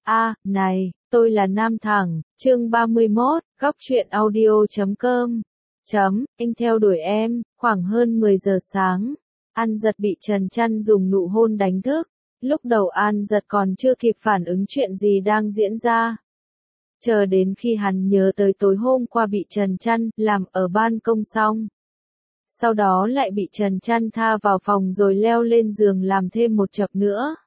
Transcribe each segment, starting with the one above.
Này, tôi là Nam Thẳng, chương 31, góc truyện audio.com. Anh theo đuổi em, khoảng hơn 10 giờ sáng. An Giật bị Trần Chăn dùng nụ hôn đánh thức. Lúc đầu An Giật còn chưa kịp phản ứng chuyện gì đang diễn ra. Chờ đến khi hắn nhớ tới tối hôm qua bị Trần Chăn làm ở ban công xong. Sau đó lại bị Trần Chăn tha vào phòng rồi leo lên giường làm thêm một chập nữa.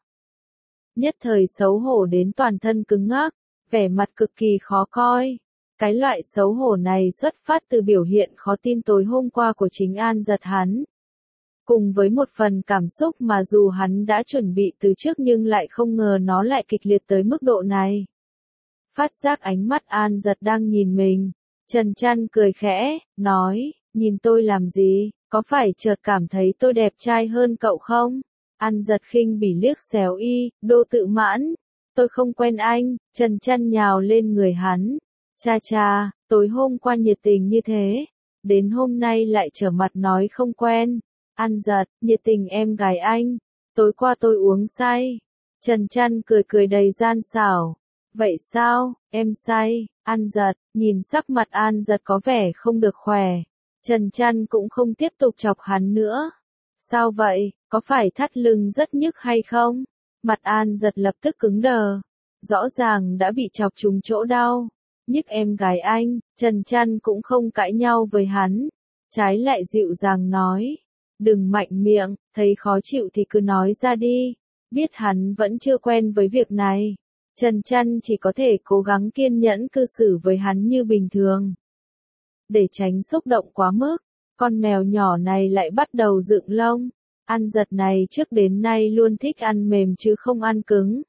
Nhất thời xấu hổ đến toàn thân cứng ngắc, vẻ mặt cực kỳ khó coi. Cái loại xấu hổ này xuất phát từ biểu hiện khó tin tối hôm qua của chính An Giật hắn. Cùng với một phần cảm xúc mà dù hắn đã chuẩn bị từ trước nhưng lại không ngờ nó lại kịch liệt tới mức độ này. Phát giác ánh mắt An Giật đang nhìn mình, Trần Chăn cười khẽ, nói, nhìn tôi làm gì, có phải chợt cảm thấy tôi đẹp trai hơn cậu không? An Giật khinh bỉ liếc xéo y, đồ tự mãn, tôi không quen anh. Trần Chăn nhào lên người hắn, cha, tối hôm qua nhiệt tình như thế, đến hôm nay lại trở mặt nói không quen. An Giật, nhiệt tình em gái anh, tối qua tôi uống say. Trần Chăn cười đầy gian xảo, vậy sao, em say? An Giật, nhìn sắc mặt An Giật có vẻ không được khỏe, Trần Chăn cũng không tiếp tục chọc hắn nữa. Sao vậy, có phải thắt lưng rất nhức hay không? Mặt An Giật lập tức cứng đờ, rõ ràng đã bị chọc trúng chỗ đau. Nhức em gái anh. Trần Chăn cũng không cãi nhau với hắn, trái lại dịu dàng nói, đừng mạnh miệng, thấy khó chịu thì cứ nói ra đi. Biết hắn vẫn chưa quen với việc này, Trần Chăn chỉ có thể cố gắng kiên nhẫn cư xử với hắn như bình thường. Để tránh xúc động quá mức, con mèo nhỏ này lại bắt đầu dựng lông. An Giật này trước đến nay luôn thích ăn mềm chứ không ăn cứng.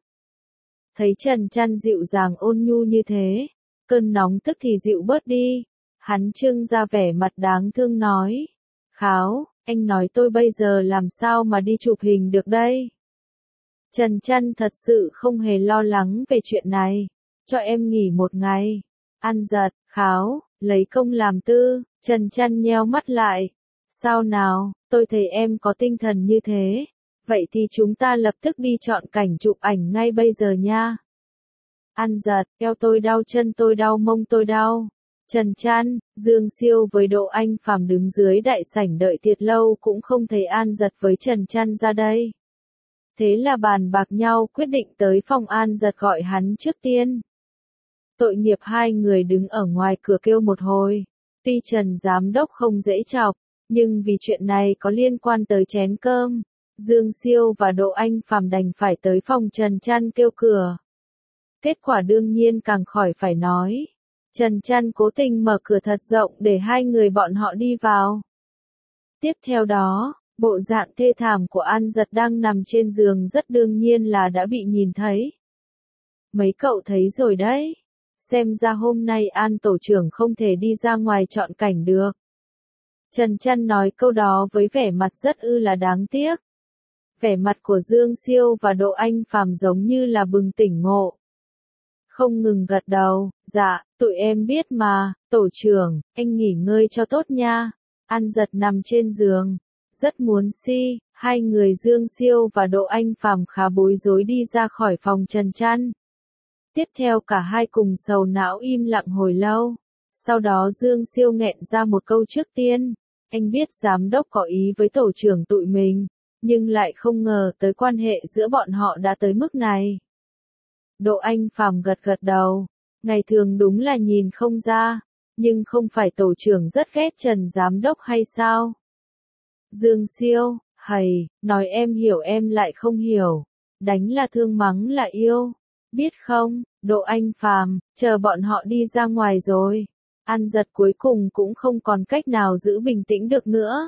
Thấy Trần Chăn dịu dàng ôn nhu như thế, cơn nóng tức thì dịu bớt đi. Hắn trưng ra vẻ mặt đáng thương nói, Kháo, anh nói tôi bây giờ làm sao mà đi chụp hình được đây? Trần Chăn thật sự không hề lo lắng về chuyện này, cho em nghỉ một ngày. An Giật, Kháo, lấy công làm tư. Trần Chăn nheo mắt lại, sao nào, tôi thấy em có tinh thần như thế, vậy thì chúng ta lập tức đi chọn cảnh chụp ảnh ngay bây giờ nha. An Giật, eo tôi đau, chân tôi đau, mông tôi đau. Trần Chăn, Dương Siêu với Đỗ Anh Phàm đứng dưới đại sảnh đợi thiệt lâu cũng không thấy An Giật với Trần Chăn ra đây. Thế là bàn bạc nhau quyết định tới phòng An Giật gọi hắn trước tiên. Tội nghiệp hai người đứng ở ngoài cửa kêu một hồi. Tuy Trần Giám Đốc không dễ chọc, nhưng vì chuyện này có liên quan tới chén cơm, Dương Siêu và Đỗ Anh Phàm đành phải tới phòng Trần Chăn kêu cửa. Kết quả đương nhiên càng khỏi phải nói. Trần Chăn cố tình mở cửa thật rộng để hai người bọn họ đi vào. Tiếp theo đó, bộ dạng thê thảm của An Giật đang nằm trên giường rất đương nhiên là đã bị nhìn thấy. Mấy cậu thấy rồi đấy. Xem ra hôm nay An tổ trưởng không thể đi ra ngoài chọn cảnh được. Trần Chăn nói câu đó với vẻ mặt rất là đáng tiếc. Vẻ mặt của Dương Siêu và Đỗ Anh Phàm giống như là bừng tỉnh ngộ. Không ngừng gật đầu, dạ, tụi em biết mà, tổ trưởng, anh nghỉ ngơi cho tốt nha. An Giật nằm trên giường, rất muốn hai người Dương Siêu và Đỗ Anh Phàm khá bối rối đi ra khỏi phòng Trần Chăn. Tiếp theo cả hai cùng sầu não im lặng hồi lâu. Sau đó Dương Siêu nghẹn ra một câu trước tiên. Anh biết giám đốc có ý với tổ trưởng tụi mình, nhưng lại không ngờ tới quan hệ giữa bọn họ đã tới mức này. Đỗ Anh Phàm gật đầu. Ngày thường đúng là nhìn không ra, nhưng không phải tổ trưởng rất ghét Trần giám đốc hay sao? Dương Siêu, nói em hiểu em lại không hiểu. Đánh là thương, mắng là yêu. Biết không, Đỗ Anh Phàm, chờ bọn họ đi ra ngoài rồi. An Giật cuối cùng cũng không còn cách nào giữ bình tĩnh được nữa.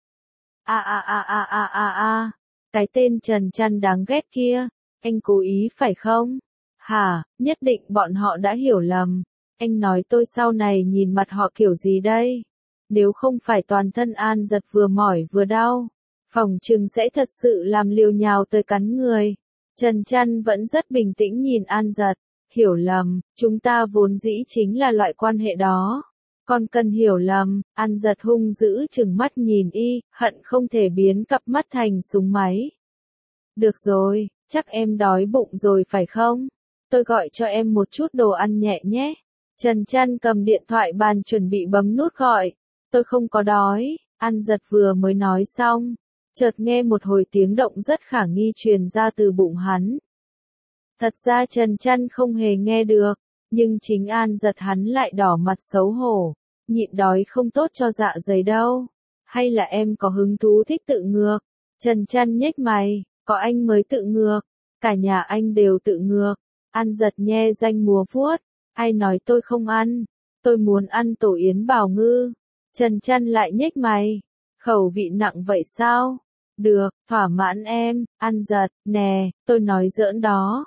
Cái tên Trần Chăn đáng ghét kia, anh cố ý phải không? Hả, nhất định bọn họ đã hiểu lầm. Anh nói tôi sau này nhìn mặt họ kiểu gì đây? Nếu không phải toàn thân An Giật vừa mỏi vừa đau, phòng chừng sẽ thật sự làm liều nhào tới cắn người. Trần Chăn vẫn rất bình tĩnh nhìn An Giật, hiểu lầm, chúng ta vốn dĩ chính là loại quan hệ đó. Còn cần hiểu lầm. An Giật hung dữ trừng mắt nhìn y, hận không thể biến cặp mắt thành súng máy. Được rồi, chắc em đói bụng rồi phải không? tôi gọi cho em một chút đồ ăn nhẹ nhé. Trần Trăn cầm điện thoại bàn chuẩn bị bấm nút gọi. Tôi không có đói. An Giật vừa mới nói xong, chợt nghe một hồi tiếng động rất khả nghi truyền ra từ bụng hắn. Thật ra Trần Trăn không hề nghe được, nhưng chính An Giật hắn lại đỏ mặt xấu hổ. Nhịn đói không tốt cho dạ dày đâu. Hay là em có hứng thú thích tự ngược? Trần Trăn nhếch mày, có anh mới tự ngược, cả nhà anh đều tự ngược. An Giật nhe răng múa vuốt, ai nói tôi không ăn, tôi muốn ăn tổ yến bào ngư. Trần Trăn lại nhếch mày, khẩu vị nặng vậy sao? Được, thỏa mãn em. An Giật, nè, tôi nói giỡn đó.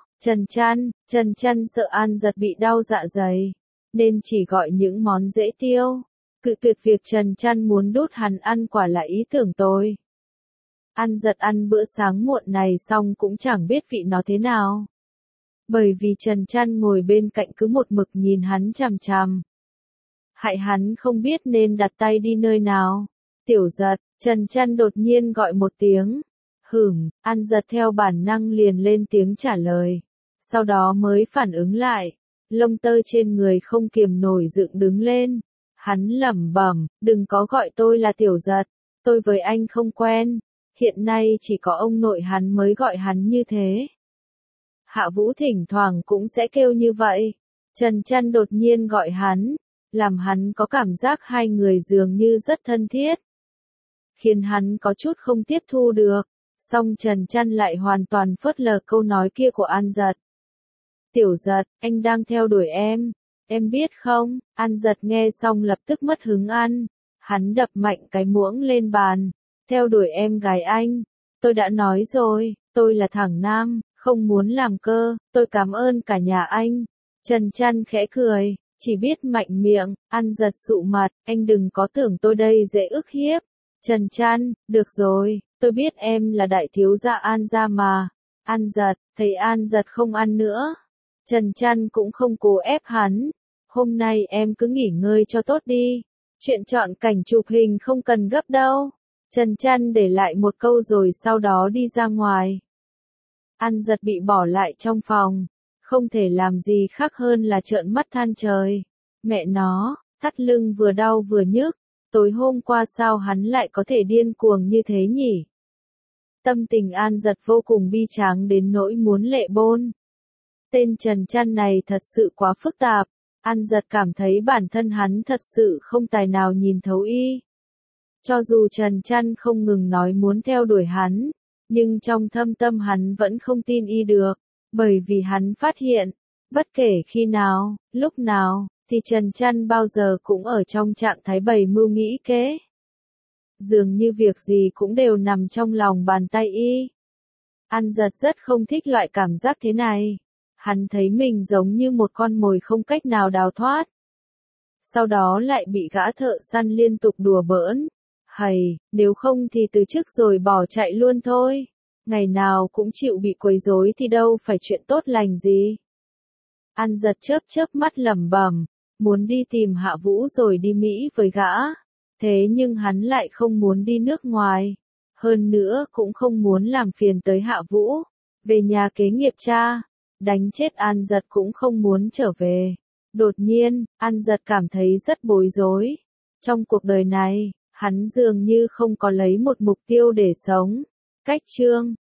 Trần Trăn sợ An Giật bị đau dạ dày, nên chỉ gọi những món dễ tiêu. Cự tuyệt việc Trần Trăn muốn đút hắn ăn quả là ý tưởng tôi. An Giật ăn bữa sáng muộn này xong cũng chẳng biết vị nó thế nào. Bởi vì Trần Trăn ngồi bên cạnh cứ một mực nhìn hắn chằm chằm. Hại hắn không biết nên đặt tay đi nơi nào. Tiểu Giật, Trần Trăn đột nhiên gọi một tiếng. An Giật theo bản năng liền lên tiếng trả lời. Sau đó mới phản ứng lại. Lông tơ trên người không kiềm nổi dựng đứng lên. Hắn lẩm bẩm, đừng có gọi tôi là Tiểu Giật. Tôi với anh không quen. Hiện nay chỉ có ông nội hắn mới gọi hắn như thế. Hạ Vũ thỉnh thoảng cũng sẽ kêu như vậy. Trần Trăn đột nhiên gọi hắn, làm hắn có cảm giác hai người dường như rất thân thiết. Khiến hắn có chút không tiếp thu được. Song Trần Trăn lại hoàn toàn phớt lờ câu nói kia của An Giật. Tiểu Giật, anh đang theo đuổi em biết không? An Giật nghe xong lập tức mất hứng ăn. Hắn đập mạnh cái muỗng lên bàn. Theo đuổi em gái anh. Tôi đã nói rồi, tôi là thằng nam, không muốn làm cơ, tôi cảm ơn cả nhà anh. Trần Trăn khẽ cười, chỉ biết mạnh miệng. An Giật sụ mặt, anh đừng có tưởng tôi đây dễ ức hiếp. Trần Trăn, được rồi, tôi biết em là đại thiếu gia An gia mà. An Giật, thấy An Giật không ăn nữa. Trần Trăn cũng không cố ép hắn. Hôm nay em cứ nghỉ ngơi cho tốt đi. Chuyện chọn cảnh chụp hình không cần gấp đâu. Trần Trăn để lại một câu rồi sau đó đi ra ngoài. An Giật bị bỏ lại trong phòng. Không thể làm gì khác hơn là trợn mắt than trời. Mẹ nó, thắt lưng vừa đau vừa nhức. Tối hôm qua sao hắn lại có thể điên cuồng như thế nhỉ? Tâm tình An Giật vô cùng bi tráng đến nỗi muốn lệ bôn. Tên Trần Trăn này thật sự quá phức tạp. An Giật cảm thấy bản thân hắn thật sự không tài nào nhìn thấu y. Cho dù Trần Trăn không ngừng nói muốn theo đuổi hắn, nhưng trong thâm tâm hắn vẫn không tin y được, bởi vì hắn phát hiện, bất kể khi nào, lúc nào, thì Trần Trăn bao giờ cũng ở trong trạng thái bày mưu nghĩ kế. Dường như việc gì cũng đều nằm trong lòng bàn tay y. An Giật rất không thích loại cảm giác thế này. Hắn thấy mình giống như một con mồi không cách nào đào thoát. Sau đó lại bị gã thợ săn liên tục đùa bỡn. Hầy, nếu không thì từ chức rồi bỏ chạy luôn thôi. Ngày nào cũng chịu bị quấy rối thì đâu phải chuyện tốt lành gì. An Giật chớp mắt lẩm bẩm, muốn đi tìm Hạ Vũ rồi đi Mỹ với gã. Thế nhưng hắn lại không muốn đi nước ngoài. Hơn nữa cũng không muốn làm phiền tới Hạ Vũ. Về nhà kế nghiệp cha. Đánh chết An Giật cũng không muốn trở về. Đột nhiên, An Giật cảm thấy rất bối rối. Trong cuộc đời này, hắn dường như không có lấy một mục tiêu để sống. Cách chương